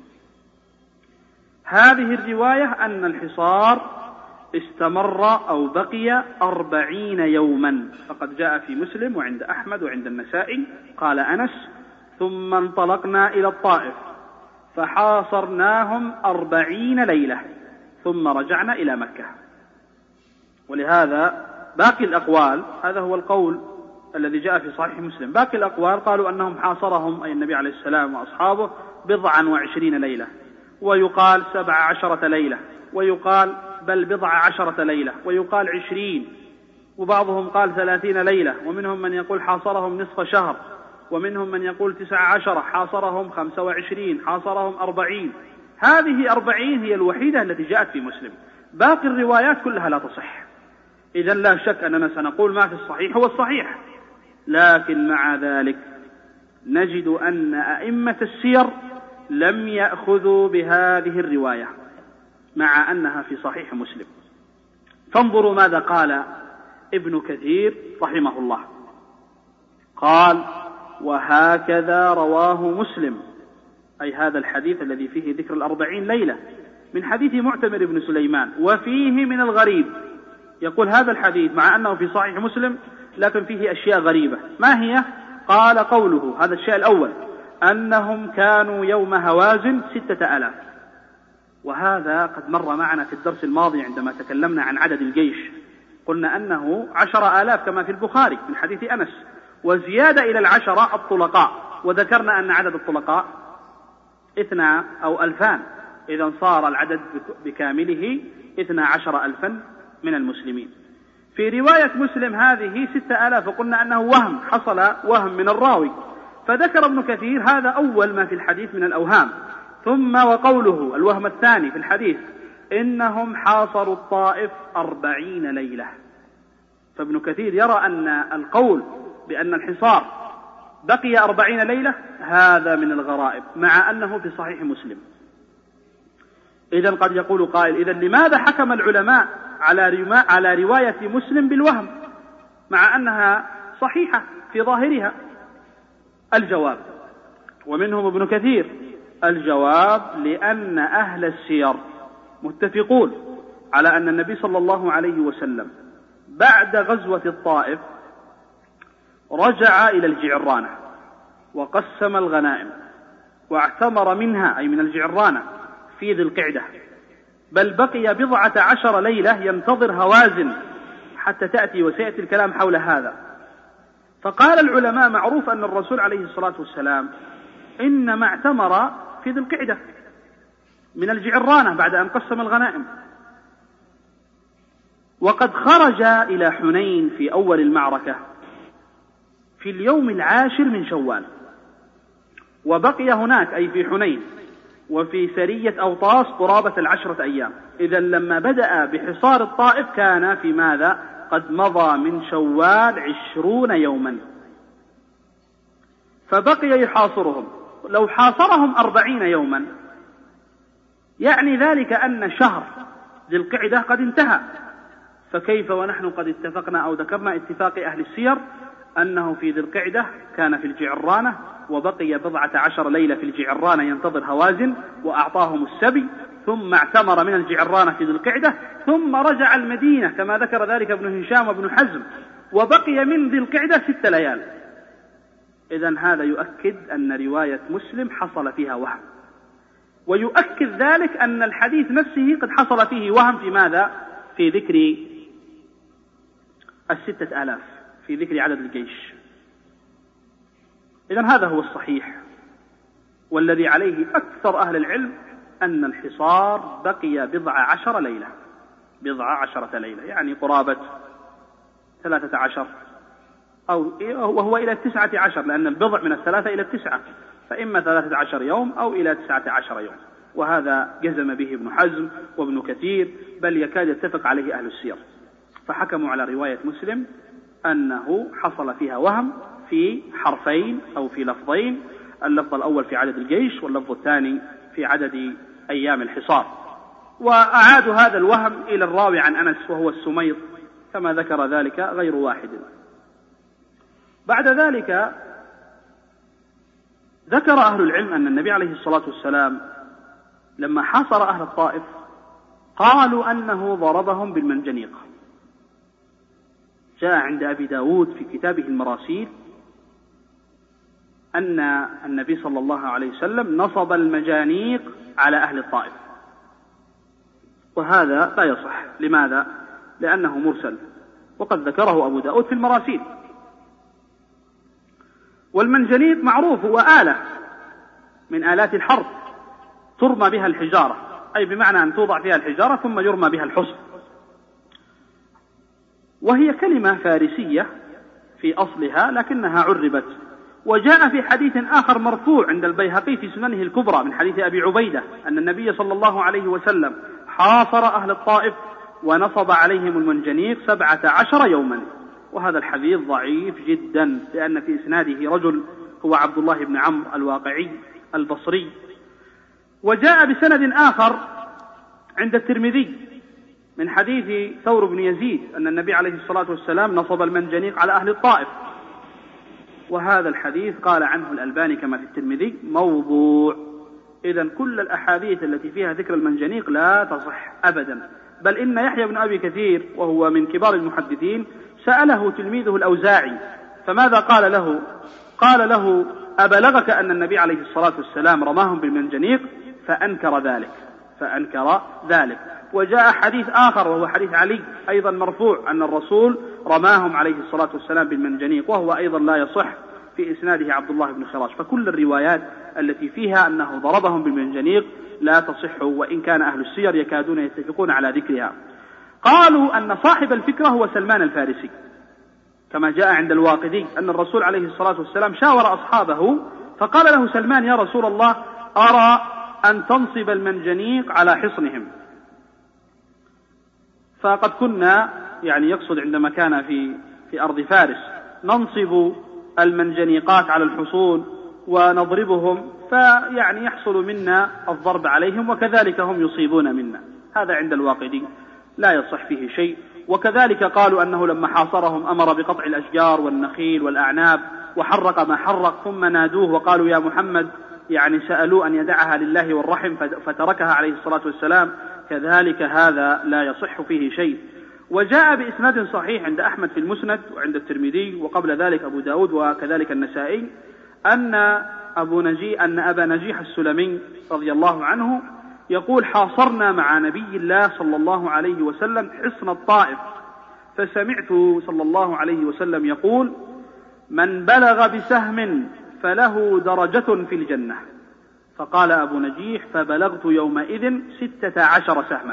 هذه الرواية أن الحصار استمر أو بقي 40 يوما، فقد جاء في مسلم وعند أحمد وعند النسائي. قال أنس: ثم انطلقنا إلى الطائف فحاصرناهم 40 ليلة ثم رجعنا إلى مكة. ولهذا باقي الأقوال، هذا هو القول الذي جاء في صحيح مسلم، باقي الأقوال قالوا أنهم حاصرهم أي النبي عليه السلام وأصحابه 20 ليلة، ويقال 17 ليلة، ويقال بل 10 ليلة، ويقال 20، وبعضهم قال 30 ليلة، ومنهم من يقول حاصرهم نصف شهر، ومنهم من يقول 19، حاصرهم 25، حاصرهم 40. هذه 40 هي الوحيدة التي جاءت في مسلم، باقي الروايات كلها لا تصح. إذن لا شك أننا سنقول ما في الصحيح هو الصحيح، لكن مع ذلك نجد أن أئمة السير لم يأخذوا بهذه الرواية مع أنها في صحيح مسلم. فانظروا ماذا قال ابن كثير رحمه الله. قال: وهكذا رواه مسلم، أي هذا الحديث الذي فيه ذكر 40 ليلة، من حديث معتمر بن سليمان، وفيه من الغريب. يقول هذا الحديث مع أنه في صحيح مسلم لكن فيه أشياء غريبة. ما هي؟ قال: قوله، هذا الشيء الأول، أنهم كانوا يوم هوازن 6000. وهذا قد مر معنا في الدرس الماضي عندما تكلمنا عن عدد الجيش، قلنا أنه 10,000 كما في البخاري من حديث أنس، وزيادة إلى 10 الطلقاء، وذكرنا أن عدد الطلقاء 2 أو 2000، إذا صار العدد بكامله 12,000 من المسلمين. في رواية مسلم هذه 6000، وقلنا أنه وهم، حصل وهم من الراوي، فذكر ابن كثير هذا أول ما في الحديث من الأوهام. ثم وقوله الوهم الثاني في الحديث: إنهم حاصروا الطائف 40 ليلة. فابن كثير يرى أن القول بأن الحصار بقي 40 ليلة هذا من الغرائب، مع أنه في صحيح مسلم. إذن قد يقول قائل: إذن لماذا حكم العلماء على رواية مسلم بالوهم مع أنها صحيحة في ظاهرها؟ الجواب، ومنهم ابن كثير، الجواب: لأن أهل السير متفقون على أن النبي صلى الله عليه وسلم بعد غزوة الطائف رجع إلى الجعرانة وقسم الغنائم واعتمر منها، أي من الجعرانة، في ذي القعدة، بل بقي 14 ليلة ينتظر هوازن حتى تأتي، وسيأتي الكلام حول هذا. فقال العلماء: معروف أن الرسول عليه الصلاة والسلام إنما اعتمر في ذي القعدة من الجعرانة بعد أن قسم الغنائم، وقد خرج إلى حنين في أول المعركة في اليوم 10 من شوال، وبقي هناك أي في حنين وفي سرية أوطاس قرابة 10 أيام. إذن لما بدأ بحصار الطائف كان في ماذا؟ قد مضى من شوال 20 يوما، فبقي يحاصرهم. لو حاصرهم 40 يوما يعني ذلك أن شهر ذي القعدة قد انتهى، فكيف ونحن قد اتفقنا أو ذكرنا اتفاق أهل السير أنه في ذي القعدة كان في الجعرانة، وبقي 14 ليلة في الجعرانة ينتظر هوازن، وأعطاهم السبي، ثم اعتمر من الجعرانة في ذي القعدة، ثم رجع المدينة كما ذكر ذلك ابن هشام وابن حزم، وبقي من ذي القعدة 6 ليال. إذن هذا يؤكد أن رواية مسلم حصل فيها وهم، ويؤكد ذلك أن الحديث نفسه قد حصل فيه وهم. في ماذا؟ في ذكر 6000، في ذكر عدد الجيش. إذن هذا هو الصحيح، والذي عليه أكثر أهل العلم أن الحصار بقي 14 ليلة، 14 ليلة، يعني قرابة 13 وهو إلى 19، لأن البضع من 3 إلى 9، فإما 13 يوم أو إلى 19 يوم. وهذا جزم به ابن حزم وابن كثير، بل يكاد يتفق عليه أهل السير، فحكموا على رواية مسلم أنه حصل فيها وهم في حرفين أو في لفظين، اللفظ الأول في عدد الجيش واللفظ الثاني في عدد أيام الحصار. وأعادوا هذا الوهم إلى الراوي عن أنس وهو السميط كما ذكر ذلك غير واحد. بعد ذلك ذكر أهل العلم أن النبي عليه الصلاة والسلام لما حاصر أهل الطائف قالوا أنه ضربهم بالمنجنيق. جاء عند أبي داود في كتابه المراسيل أن النبي صلى الله عليه وسلم نصب المجانيق على أهل الطائف، وهذا لا يصح. لماذا؟ لأنه مرسل، وقد ذكره أبو داود في المراسيل. والمنجنيق معروف هو آلة من آلات الحرب ترمى بها الحجارة، أي بمعنى أن توضع فيها الحجارة ثم يرمى بها الحصن، وهي كلمة فارسية في أصلها لكنها عربت. وجاء في حديث آخر مرفوع عند البيهقي في سننه الكبرى من حديث أبي عبيدة أن النبي صلى الله عليه وسلم حاصر أهل الطائف ونصب عليهم المنجنيق 17 يوما. وهذا الحديث ضعيف جدا، لأن في إسناده رجل هو عبد الله بن عمرو الواقعي البصري. وجاء بسند آخر عند الترمذي من حديث ثور بن يزيد أن النبي عليه الصلاة والسلام نصب المنجنيق على أهل الطائف، وهذا الحديث قال عنه الألباني كما في الترمذي موضوع. إذن كل الأحاديث التي فيها ذكر المنجنيق لا تصح أبدا، بل إن يحيى بن أبي كثير وهو من كبار المحدثين سأله تلميذه الأوزاعي، فماذا قال له؟ قال له: أبلغك أن النبي عليه الصلاة والسلام رماهم بالمنجنيق؟ فأنكر ذلك. وجاء حديث آخر وهو حديث علي أيضا مرفوع أن الرسول رماهم عليه الصلاة والسلام بالمنجنيق، وهو أيضا لا يصح، في إسناده عبد الله بن خراش. فكل الروايات التي فيها أنه ضربهم بالمنجنيق لا تصح، وإن كان أهل السير يكادون يتفقون على ذكرها. قالوا أن صاحب الفكرة هو سلمان الفارسي، كما جاء عند الواقدي أن الرسول عليه الصلاة والسلام شاور أصحابه فقال له سلمان: يا رسول الله، أرى أن تنصب المنجنيق على حصنهم. فقد كنا يقصد عندما كان في أرض فارس ننصب المنجنيقات على الحصون ونضربهم، يحصل منا الضرب عليهم وكذلك هم يصيبون منا. هذا عند الواقدي لا يصح فيه شيء. وكذلك قالوا أنه لما حاصرهم أمر بقطع الأشجار والنخيل والأعناب وحرق ما حرق، ثم نادوه وقالوا: يا محمد، سألوا أن يدعها لله والرحم فتركها عليه الصلاة والسلام. كذلك هذا لا يصح فيه شيء. وجاء بإسناد صحيح عند أحمد في المسند وعند الترمذي وقبل ذلك أبو داود وكذلك النسائي أن أبا نجيح السلمي رضي الله عنه يقول: حاصرنا مع نبي الله صلى الله عليه وسلم حصن الطائف، فسمعته صلى الله عليه وسلم يقول: من بلغ بسهم فله درجة في الجنة. فقال أبو نجيح: فبلغت يومئذ 16 سهما.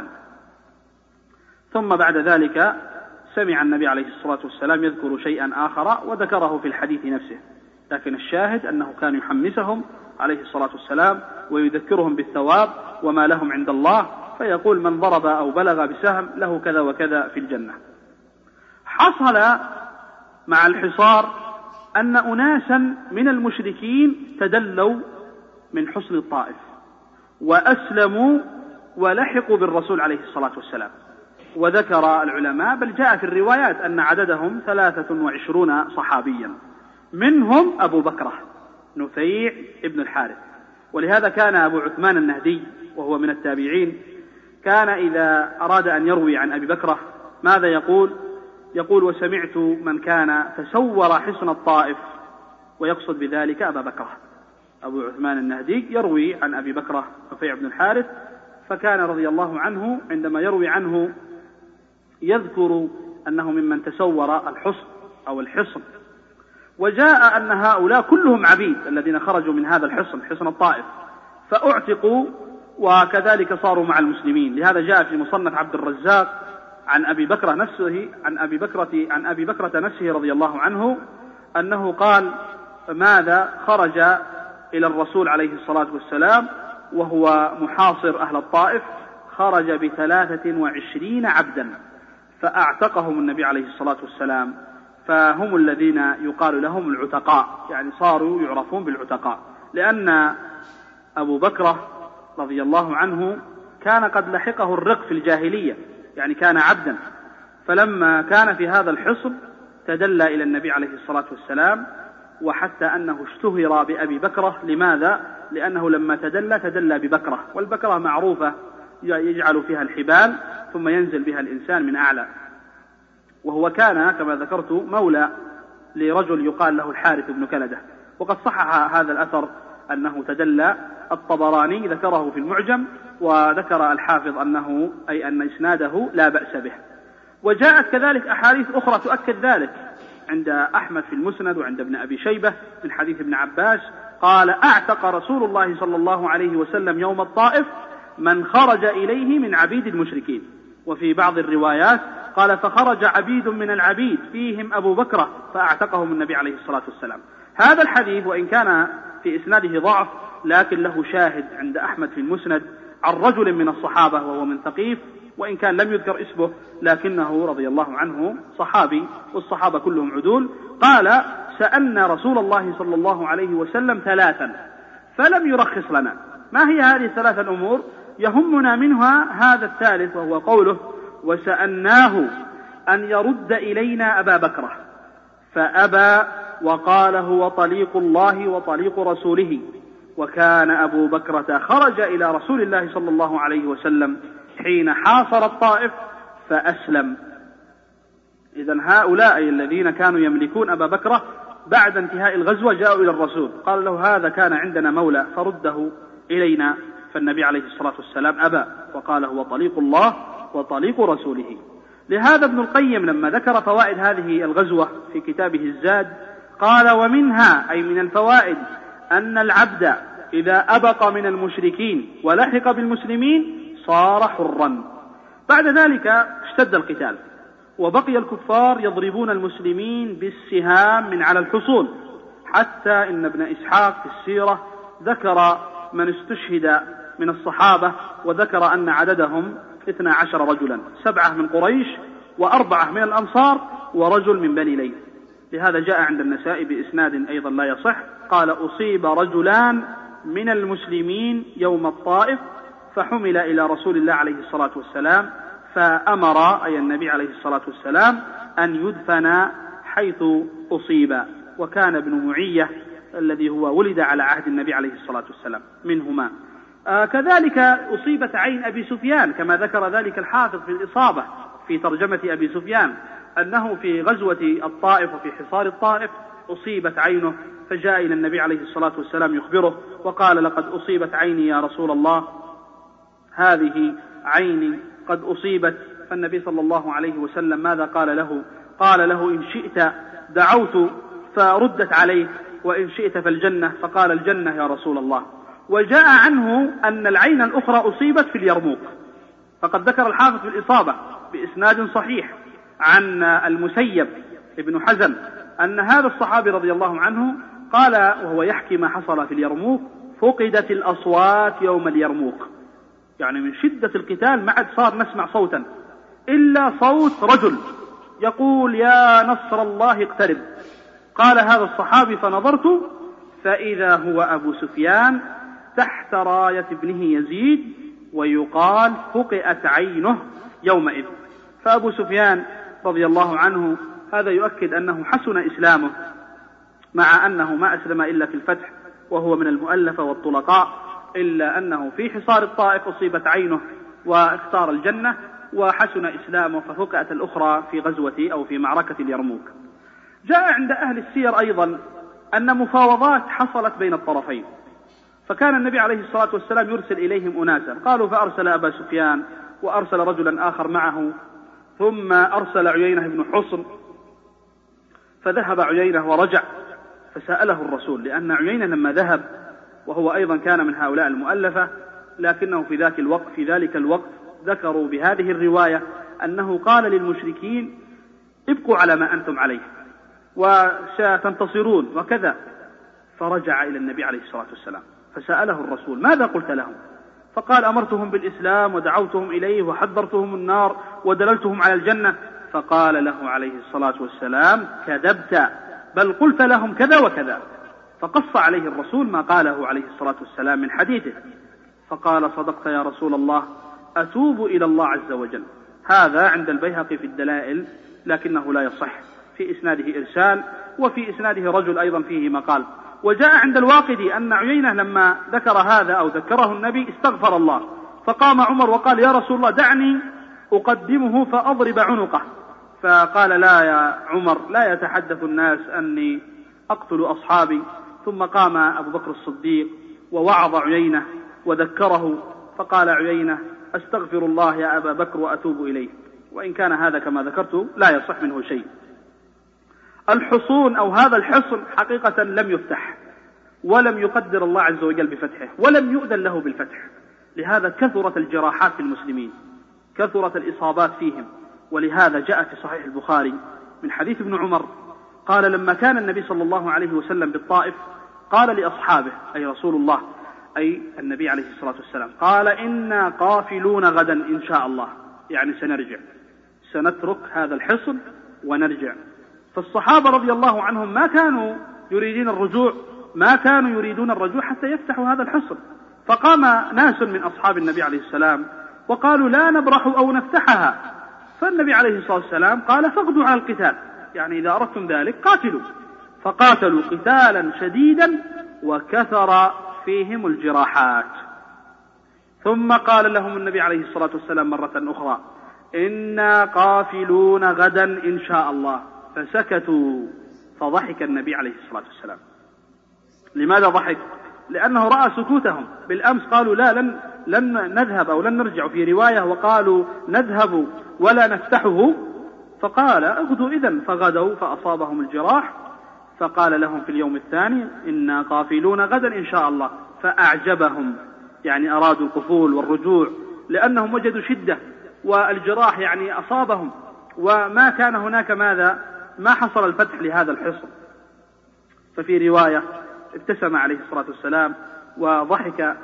ثم بعد ذلك سمع النبي عليه الصلاة والسلام يذكر شيئا آخر وذكره في الحديث نفسه، لكن الشاهد أنه كان يحمسهم عليه الصلاة والسلام ويذكرهم بالثواب وما لهم عند الله، فيقول: من ضرب أو بلغ بسهم له كذا وكذا في الجنة. حصل مع الحصار أن أناسا من المشركين تدلوا من حصن الطائف وأسلموا ولحقوا بالرسول عليه الصلاة والسلام. وذكر العلماء، بل جاء في الروايات أن عددهم 23 صحابيا، منهم أبو بكرة نفيع ابن الحارث. ولهذا كان أبو عثمان النهدي وهو من التابعين كان إذا أراد أن يروي عن أبي بكرة ماذا يقول؟ وسمعت من كان تسور حصن الطائف، ويقصد بذلك أبا بكرة. أبو عثمان النهدي يروي عن أبي بكرة نفيع بن الحارث، فكان رضي الله عنه عندما يروي عنه يذكر أنه ممن تسور الحصن أو الحصن. وجاء أن هؤلاء كلهم عبيد الذين خرجوا من هذا الحصن، حصن الطائف، فأعتقوا وكذلك صاروا مع المسلمين. لهذا جاء في مصنف عبد الرزاق عن أبي بكرة نفسه رضي الله عنه أنه قال: ماذا خرج إلى الرسول عليه الصلاة والسلام وهو محاصر أهل الطائف، خرج ب23 عبدا فأعتقهم النبي عليه الصلاة والسلام، فهم الذين يقال لهم العتقاء، صاروا يعرفون بالعتقاء. لأن أبو بكرة رضي الله عنه كان قد لحقه الرق في الجاهلية، كان عبدا، فلما كان في هذا الحصن تدلى إلى النبي عليه الصلاة والسلام، وحتى أنه اشتهر بأبي بكرة. لماذا؟ لأنه لما تدلى ببكرة، والبكرة معروفة يجعل فيها الحبال ثم ينزل بها الإنسان من أعلى. وهو كان كما ذكرت مولى لرجل يقال له الحارث بن كلدة، وقد صحح هذا الأثر أنه تدلى. الطبراني ذكره في المعجم، وذكر الحافظ أن إسناده لا بأس به. وجاءت كذلك أحاديث أخرى تؤكد ذلك عند أحمد في المسند وعند ابن أبي شيبة من حديث ابن عباس قال: أعتق رسول الله صلى الله عليه وسلم يوم الطائف من خرج إليه من عبيد المشركين. وفي بعض الروايات قال: فخرج عبيد من العبيد فيهم أبو بكرة فأعتقهم النبي عليه الصلاة والسلام. هذا الحديث وإن كان في إسناده ضعف لكن له شاهد عند أحمد في المسند عن رجل من الصحابة وهو من ثقيف، وإن كان لم يذكر اسمه لكنه رضي الله عنه صحابي، والصحابة كلهم عدول. قال: سألنا رسول الله صلى الله عليه وسلم 3 فلم يرخص لنا. ما هي هذه 3 الأمور؟ يهمنا منها هذا الثالث، وهو قوله: وسألناه أن يرد إلينا أبا بكرة فأبى وقال هو طليق الله وطليق رسوله. وكان أبو بكرة خرج إلى رسول الله صلى الله عليه وسلم حين حاصر الطائف فأسلم. إذن هؤلاء الذين كانوا يملكون أبا بكرة بعد انتهاء الغزوة جاءوا إلى الرسول قال له هذا كان عندنا مولى فرده إلينا، فالنبي عليه الصلاة والسلام أبى وقال هو طليق الله وطليق رسوله. لهذا ابن القيم لما ذكر فوائد هذه الغزوة في كتابه الزاد قال ومنها أي من الفوائد أن العبد إذا أبق من المشركين ولحق بالمسلمين صار حرا. بعد ذلك اشتد القتال وبقي الكفار يضربون المسلمين بالسهام من على الحصون، حتى إن ابن إسحاق في السيرة ذكر من استشهد من الصحابة وذكر أن عددهم 12 رجلا، 7 من قريش و4 من الأنصار ورجل من بني ليث. لهذا جاء عند النسائي بإسناد أيضا لا يصح قال أصيب رجلان من المسلمين يوم الطائف فحمل إلى رسول الله عليه الصلاة والسلام فأمر أي النبي عليه الصلاة والسلام أن يدفن حيث أصيب، وكان ابن معية الذي هو ولد على عهد النبي عليه الصلاة والسلام منهما. كذلك أصيبت عين أبي سفيان كما ذكر ذلك الحافظ في الإصابة في ترجمة أبي سفيان أنه في غزوة الطائف وفي حصار الطائف أصيبت عينه فجاء إلى النبي عليه الصلاة والسلام يخبره وقال لقد أصيبت عيني يا رسول الله، هذه عيني قد أصيبت. فالنبي صلى الله عليه وسلم ماذا قال له؟ قال له إن شئت دعوت فردت عليه وإن شئت فالجنة، فقال الجنة يا رسول الله. وجاء عنه أن العين الأخرى أصيبت في اليرموك، فقد ذكر الحافظ في الإصابة بإسناد صحيح عن المسيب ابن حزم أن هذا الصحابي رضي الله عنه قال وهو يحكي ما حصل في اليرموك فقدت الأصوات يوم اليرموك، يعني من شدة القتال ما عاد صار نسمع صوتا إلا صوت رجل يقول يا نصر الله اقترب. قال هذا الصحابي فنظرت فإذا هو أبو سفيان تحت راية ابنه يزيد ويقال فقئت عينه يومئذ. فأبو سفيان رضي الله عنه هذا يؤكد أنه حسن إسلامه مع أنه ما أسلم إلا في الفتح وهو من المؤلفة والطلقاء، إلا أنه في حصار الطائف أصيبت عينه واختار الجنة وحسن إسلامه ففقأت الأخرى في غزوة أو في معركة اليرموك. جاء عند أهل السير أيضا أن مفاوضات حصلت بين الطرفين، فكان النبي عليه الصلاة والسلام يرسل إليهم أناسا، قالوا فأرسل أبا سفيان وأرسل رجلا آخر معه، ثم أرسل عيينة بن حصن فذهب عيينة ورجع فسأله الرسول، لأن عيينة لما ذهب وهو أيضا كان من هؤلاء المؤلفة لكنه في ذلك الوقت ذكروا بهذه الرواية أنه قال للمشركين ابقوا على ما أنتم عليه وستنتصرون وكذا، فرجع إلى النبي عليه الصلاة والسلام فسأله الرسول ماذا قلت لهم؟ فقال أمرتهم بالإسلام ودعوتهم إليه وحذرتهم النار ودللتهم على الجنة. فقال له عليه الصلاة والسلام كذبت بل قلت لهم كذا وكذا، فقص عليه الرسول ما قاله عليه الصلاة والسلام من حديثه، فقال صدقت يا رسول الله أتوب إلى الله عز وجل. هذا عند البيهقي في الدلائل لكنه لا يصح، في إسناده إرسال وفي إسناده رجل أيضا فيه مقال. وجاء عند الواقدي أن عيينة لما ذكر هذا أو ذكره النبي استغفر الله، فقام عمر وقال يا رسول الله دعني أقدمه فأضرب عنقه، فقال لا يا عمر لا يتحدث الناس أني أقتل أصحابي. ثم قام أبو بكر الصديق ووعظ عيينة وذكره، فقال عيينة أستغفر الله يا أبا بكر وأتوب إليه، وإن كان هذا كما ذكرت لا يصح منه شيء. الحصون أو هذا الحصن حقيقة لم يفتح ولم يقدر الله عز وجل بفتحه ولم يؤذن له بالفتح، لهذا كثرت الجراحات في المسلمين، كثرت الإصابات فيهم. ولهذا جاء في صحيح البخاري من حديث ابن عمر قال لما كان النبي صلى الله عليه وسلم بالطائف قال لأصحابه أي رسول الله أي النبي عليه الصلاة والسلام قال إنا قافلون غدا إن شاء الله، يعني سنرجع، سنترك هذا الحصن ونرجع. فالصحابة رضي الله عنهم ما كانوا يريدون الرجوع حتى يفتحوا هذا الحصن، فقام ناس من أصحاب النبي عليه السلام وقالوا لا نبرح أو نفتحها فالنبي عليه الصلاة والسلام قال فاغدوا على القتال، يعني إذا أردتم ذلك قاتلوا. فقاتلوا قتالا شديدا وكثر فيهم الجراحات. ثم قال لهم النبي عليه الصلاة والسلام مرة أخرى إنا قافلون غدا إن شاء الله، فسكتوا. فضحك النبي عليه الصلاة والسلام. لماذا ضحك؟ لأنه رأى سكوتهم. بالأمس قالوا لا لن نذهب أو لن نرجع، في رواية وقالوا نذهب ولا نفتحه، فقال اغدوا إذن، فغدوا فأصابهم الجراح. فقال لهم في اليوم الثاني إنا قافلون غدا إن شاء الله، فأعجبهم، يعني أرادوا القفول والرجوع لأنهم وجدوا شدة والجراح يعني أصابهم، وما كان هناك ما حصل الفتح لهذا الحصن. ففي رواية ابتسم عليه الصلاة والسلام وضحك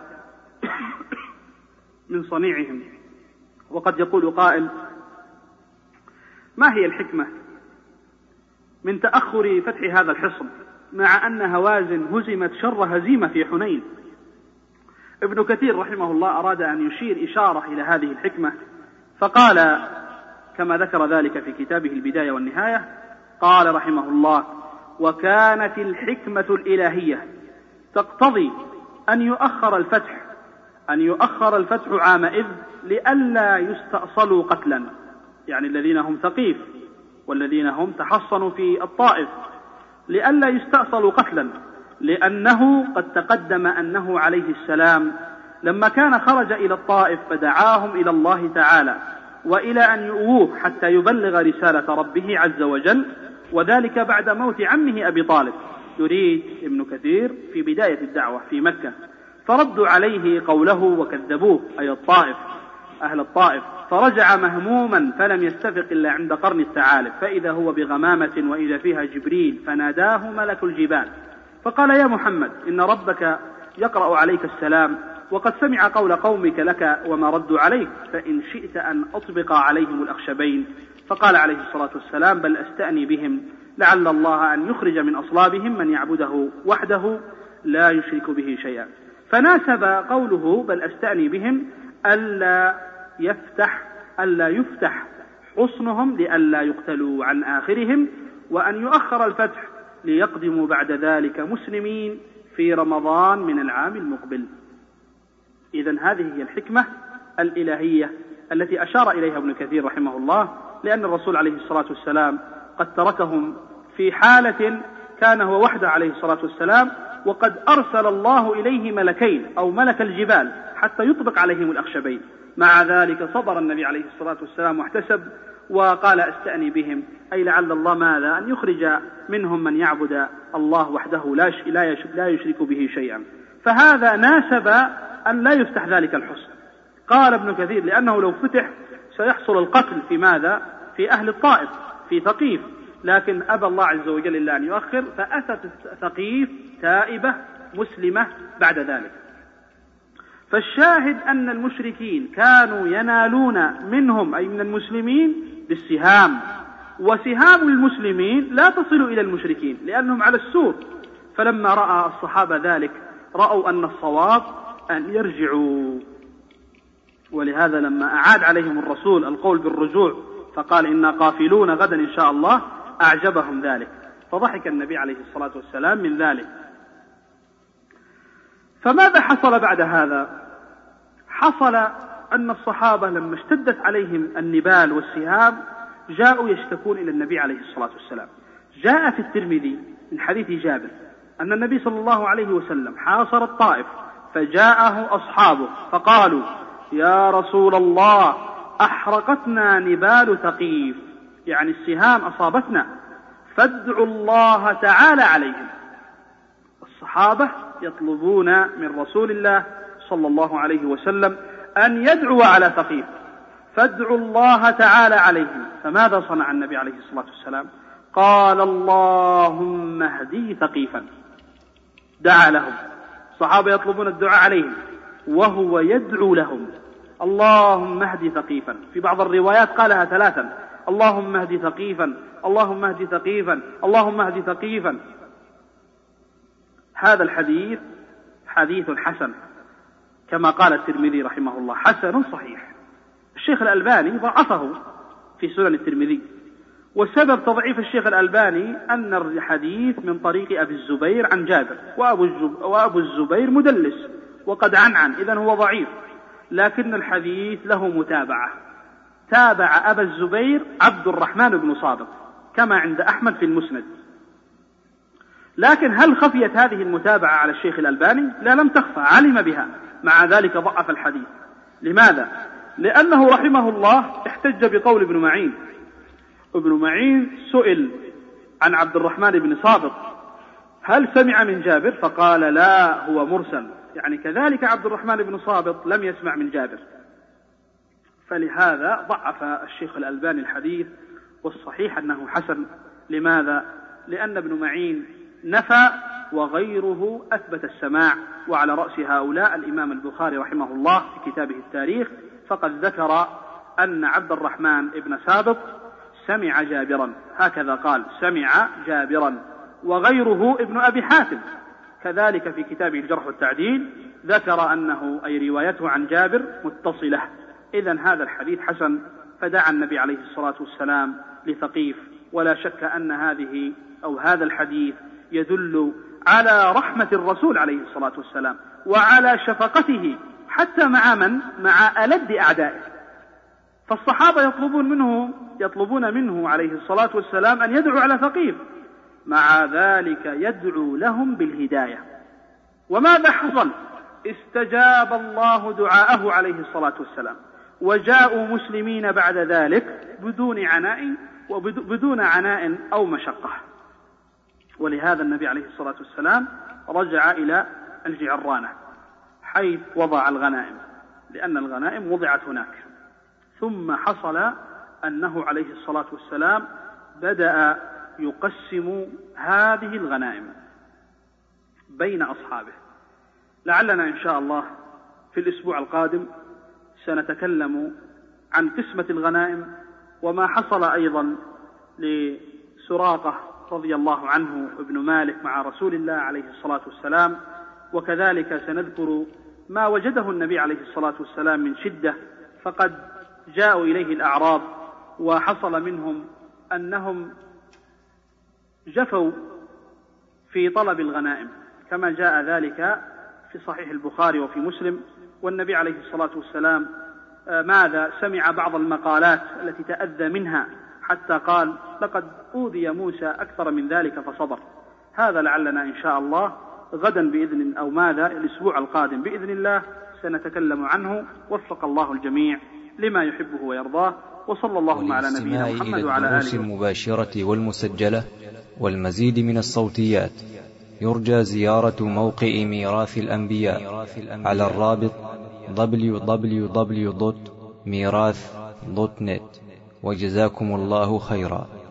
من صنيعهم. وقد يقول قائل ما هي الحكمة من تأخر فتح هذا الحصن مع أن هوازن هزمت شر هزيمة في حنين؟ ابن كثير رحمه الله أراد أن يشير إشارة إلى هذه الحكمة، فقال كما ذكر ذلك في كتابه البداية والنهاية، قال رحمه الله وكانت الحكمة الإلهية تقتضي أن يؤخر الفتح عامئذ لئلا يستأصلوا قتلا، يعني الذين هم ثقيف والذين هم تحصنوا في الطائف، لئلا يستأصلوا قتلا، لأنه قد تقدم أنه عليه السلام لما كان خرج إلى الطائف فدعاهم إلى الله تعالى وإلى أن يؤوه حتى يبلغ رسالة ربه عز وجل، وذلك بعد موت عمه أبي طالب. يريد ابن كثير في بداية الدعوة في مكة، فردوا عليه قوله وكذبوه، أي الطائف، أهل الطائف، فرجع مهموما فلم يستفق إلا عند قرن الثعالب، فإذا هو بغمامة وإذا فيها جبريل فناداه ملك الجبال فقال يا محمد إن ربك يقرأ عليك السلام وقد سمع قول قومك لك وما ردوا عليك، فإن شئت أن أطبق عليهم الأخشبين. فقال عليه الصلاة والسلام بل أستأني بهم لعل الله أن يخرج من أصلابهم من يعبده وحده لا يشرك به شيئا. فناسب قوله بل أستأني بهم ألا يفتح حصنهم لئلا يقتلوا عن آخرهم، وأن يؤخر الفتح ليقدموا بعد ذلك مسلمين في رمضان من العام المقبل. إذن هذه هي الحكمة الإلهية التي أشار إليها ابن كثير رحمه الله، لأن الرسول عليه الصلاة والسلام قد تركهم في حالة كان هو وحده عليه الصلاة والسلام، وقد أرسل الله إليه ملكين أو ملك الجبال حتى يطبق عليهم الأخشبين. مع ذلك صبر النبي عليه الصلاة والسلام واحتسب وقال أستأني بهم، أي لعل الله ماذا أن يخرج منهم من يعبد الله وحده لا يشرك به شيئا. فهذا ناسب أن لا يفتح ذلك الحصن. قال ابن كثير لأنه لو فتح سيحصل القتل في ماذا؟ في أهل الطائف في ثقيف، لكن أبى الله عز وجل إلا أن يؤخر، فأتت ثقيف تائبة مسلمة بعد ذلك. فالشاهد أن المشركين كانوا ينالون منهم أي من المسلمين بالسهام، وسهام المسلمين لا تصل إلى المشركين لأنهم على السور. فلما رأى الصحابة ذلك رأوا أن الصواب أن يرجعوا، ولهذا لما أعاد عليهم الرسول القول بالرجوع فقال إنا قافلون غدا إن شاء الله أعجبهم ذلك، فضحك النبي عليه الصلاة والسلام من ذلك. فماذا حصل بعد هذا؟ حصل أن الصحابة لما اشتدت عليهم النبال والسهام جاءوا يشتكون إلى النبي عليه الصلاة والسلام. جاء في الترمذي من حديث جابر أن النبي صلى الله عليه وسلم حاصر الطائف فجاءه أصحابه فقالوا يا رسول الله أحرقتنا نبال ثقيف، يعني السهام أصابتنا، فادعوا الله تعالى عليهم. الصحابة يطلبون من رسول الله صلى الله عليه وسلم أن يدعو على ثقيف، فادعوا الله تعالى عليهم. فماذا صنع النبي عليه الصلاة والسلام؟ قال اللهم اهدي ثقيفا، دعا لهم. الصحابة يطلبون الدعاء عليهم وهو يدعو لهم اللهم اهدي ثقيفا. في بعض الروايات قالها ثلاثا، اللهم اهدي ثقيفا، اللهم اهدي ثقيفا، اللهم اهدي ثقيفا. هذا الحديث حديث حسن كما قال الترمذي رحمه الله، حسن صحيح. الشيخ الألباني ضعفه في سنن الترمذي. وسبب تضعيف الشيخ الألباني أن الحديث من طريق أبي الزبير عن جابر، وأبو الزبير مدلس وقد عنعن، إذن هو ضعيف، لكن الحديث له متابعة، تابع أبا الزبير عبد الرحمن بن صابط كما عند أحمد في المسند. لكن هل خفيت هذه المتابعة على الشيخ الألباني؟ لا، لم تخفى، علم بها، مع ذلك ضعف الحديث. لماذا؟ لأنه رحمه الله احتج بقول ابن معين. ابن معين سئل عن عبد الرحمن بن صابط هل سمع من جابر؟ فقال لا، هو مرسل، يعني كذلك عبد الرحمن بن صابط لم يسمع من جابر. فلهذا ضعف الشيخ الألباني الحديث، والصحيح أنه حسن. لماذا؟ لأن ابن معين نفى وغيره أثبت السماع، وعلى رأس هؤلاء الإمام البخاري رحمه الله في كتابه التاريخ، فقد ذكر أن عبد الرحمن بن صابط سمع جابرا، هكذا قال، سمع جابرا. وغيره ابن أبي حاتم كذلك في كتابه الجرح والتعديل ذكر أنه أي روايته عن جابر متصلة. إذن هذا الحديث حسن. فدعا النبي عليه الصلاة والسلام لثقيف، ولا شك أن هذه أو هذا الحديث يدل على رحمة الرسول عليه الصلاة والسلام وعلى شفقته حتى مع من؟ مع ألد أعدائه. فالصحابة يطلبون منه عليه الصلاة والسلام أن يدعو على ثقيف، مع ذلك يدعو لهم بالهداية. وماذا حصل؟ استجاب الله دعاءه عليه الصلاة والسلام، وجاءوا مسلمين بعد ذلك بدون عناء أو مشقة. ولهذا النبي عليه الصلاة والسلام رجع إلى الجعرانة حيث وضع الغنائم، لأن الغنائم وضعت هناك. ثم حصل أنه عليه الصلاة والسلام بدأ يقسم هذه الغنائم بين أصحابه. لعلنا إن شاء الله في الأسبوع القادم سنتكلم عن قسمة الغنائم، وما حصل أيضا لسراقة رضي الله عنه ابن مالك مع رسول الله عليه الصلاة والسلام. وكذلك سنذكر ما وجده النبي عليه الصلاة والسلام من شدة، فقد جاءوا إليه الأعراب وحصل منهم أنهم جفوا في طلب الغنائم، كما جاء ذلك في صحيح البخاري وفي مسلم. والنبي عليه الصلاة والسلام ماذا سمع بعض المقالات التي تأذى منها، حتى قال لقد أوذي موسى أكثر من ذلك فصبر. هذا لعلنا إن شاء الله غدا بإذن أو ماذا الأسبوع القادم بإذن الله سنتكلم عنه. وفق الله الجميع لما يحبه ويرضاه، وصلى الله على نبينا محمد وعلى آله. الدروس المباشرة والمسجلة والمزيد من الصوتيات يرجى زيارة موقع ميراث الأنبياء على الرابط www.mirath.net. وجزاكم الله خيرا.